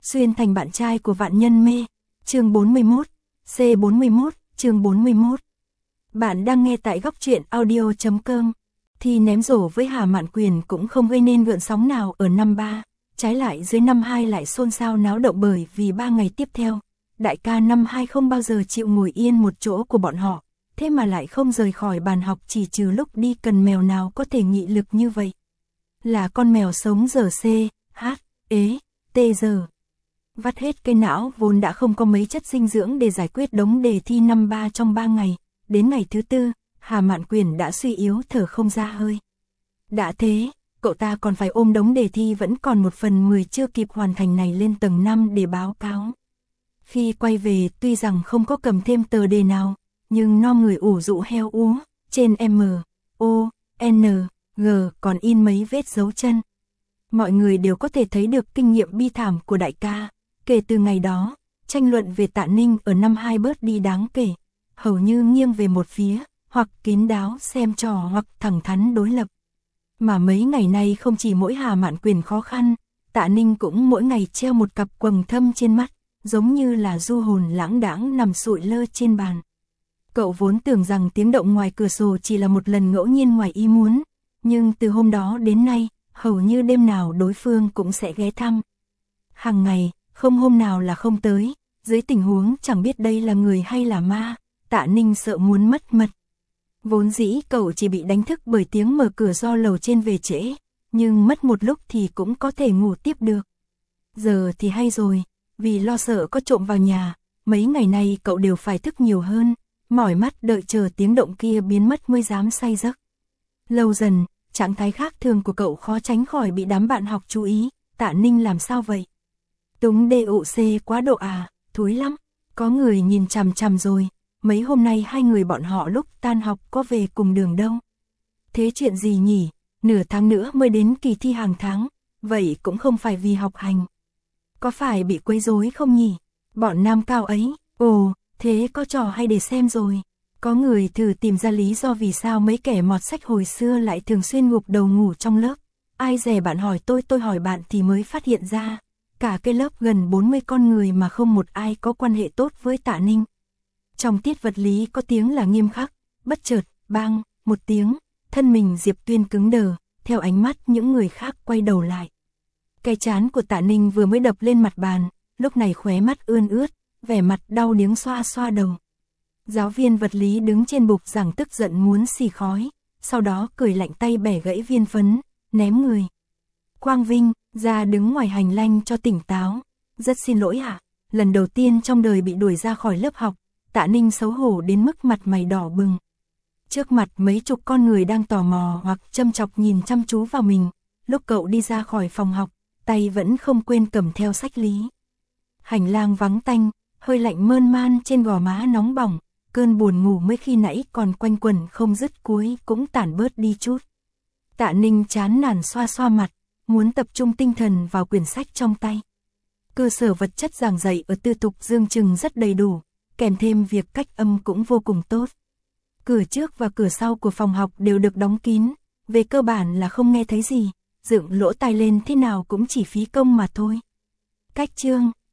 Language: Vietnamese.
Xuyên thành bạn trai của vạn nhân mê. Chương 41, C41, chương 41. Bạn đang nghe tại góc truyện audio.com. Thi ném rổ với Hà Mạn Quyền cũng không gây nên gợn sóng nào ở năm 3, trái lại dưới năm 2 lại xôn xao náo động bởi vì 3 ngày tiếp theo, đại ca năm 2 không bao giờ chịu ngồi yên một chỗ của bọn họ, thế mà lại không rời khỏi bàn học chỉ trừ lúc đi cần mèo nào có thể nghị lực như vậy. Là con mèo sống giờ C, H, ế, T giờ. Vắt hết cái não vốn đã không có mấy chất dinh dưỡng để giải quyết đống đề thi năm 3 trong 3 ngày, đến ngày thứ 4, Hà Mạn Quyền đã suy yếu thở không ra hơi. Đã thế, cậu ta còn phải ôm đống đề thi vẫn còn 1/10 chưa kịp hoàn thành này lên tầng 5 để báo cáo. Khi quay về tuy rằng không có cầm thêm tờ đề nào, nhưng no người ủ rũ heo úa, trên M, O, N, G còn in mấy vết dấu chân. Mọi người đều có thể thấy được kinh nghiệm bi thảm của đại ca. Kể từ ngày đó, tranh luận về Tạ Ninh ở năm 2 bớt đi đáng kể, hầu như nghiêng về một phía, hoặc kín đáo xem trò hoặc thẳng thắn đối lập. Mà mấy ngày nay không chỉ mỗi Hà Mạn Quyền khó khăn, Tạ Ninh cũng mỗi ngày treo một cặp quầng thâm trên mắt, giống như là du hồn lãng đãng nằm sụi lơ trên bàn. Cậu vốn tưởng rằng tiếng động ngoài cửa sổ chỉ là một lần ngẫu nhiên ngoài ý muốn, nhưng từ hôm đó đến nay, hầu như đêm nào đối phương cũng sẽ ghé thăm. Hàng ngày, không hôm nào là không tới, dưới tình huống chẳng biết đây là người hay là ma, Tạ Ninh sợ muốn mất mật. Vốn dĩ cậu chỉ bị đánh thức bởi tiếng mở cửa do lầu trên về trễ, nhưng mất một lúc thì cũng có thể ngủ tiếp được. Giờ thì hay rồi, vì lo sợ có trộm vào nhà, mấy ngày nay cậu đều phải thức nhiều hơn, mỏi mắt đợi chờ tiếng động kia biến mất mới dám say giấc. Lâu dần, trạng thái khác thường của cậu khó tránh khỏi bị đám bạn học chú ý. Tạ Ninh làm sao vậy? Túng DUC quá độ à, thúi lắm, có người nhìn chằm chằm rồi, mấy hôm nay hai người bọn họ lúc tan học có về cùng đường đâu. Thế chuyện gì nhỉ, nửa tháng nữa mới đến kỳ thi hàng tháng, vậy cũng không phải vì học hành. Có phải bị quấy rối không nhỉ? Bọn nam cao ấy, ồ, thế có trò hay để xem rồi. Có người thử tìm ra lý do vì sao mấy kẻ mọt sách hồi xưa lại thường xuyên gục đầu ngủ trong lớp. Ai dè bạn hỏi tôi hỏi bạn thì mới phát hiện ra. Cả cái lớp gần 40 con người mà không một ai có quan hệ tốt với Tạ Ninh. Trong tiết vật lý có tiếng là nghiêm khắc, bất chợt, bang, một tiếng, thân mình Diệp Tuyên cứng đờ, theo ánh mắt những người khác quay đầu lại. Cái trán của Tạ Ninh vừa mới đập lên mặt bàn, lúc này khóe mắt ươn ướt, vẻ mặt đau điếng xoa xoa đầu. Giáo viên vật lý đứng trên bục giảng tức giận muốn xì khói, sau đó cười lạnh tay bẻ gãy viên phấn, ném người. Quang Vinh, ra đứng ngoài hành lang cho tỉnh táo. Rất xin lỗi ạ, lần đầu tiên trong đời bị đuổi ra khỏi lớp học, Tạ Ninh xấu hổ đến mức mặt mày đỏ bừng. Trước mặt mấy chục con người đang tò mò hoặc châm chọc nhìn chăm chú vào mình, lúc cậu đi ra khỏi phòng học, tay vẫn không quên cầm theo sách lý. Hành lang vắng tanh, hơi lạnh mơn man trên gò má nóng bỏng, cơn buồn ngủ mới khi nãy còn quanh quẩn không dứt cuối cũng tản bớt đi chút. Tạ Ninh chán nản xoa xoa mặt, muốn tập trung tinh thần vào quyển sách trong tay. Cơ sở vật chất giảng dạy ở Tư Thục Dương Trừng rất đầy đủ, kèm thêm việc cách âm cũng vô cùng tốt. Cửa trước và cửa sau của phòng học đều được đóng kín, về cơ bản là không nghe thấy gì, dựng lỗ tai lên thế nào cũng chỉ phí công mà thôi. Cách chương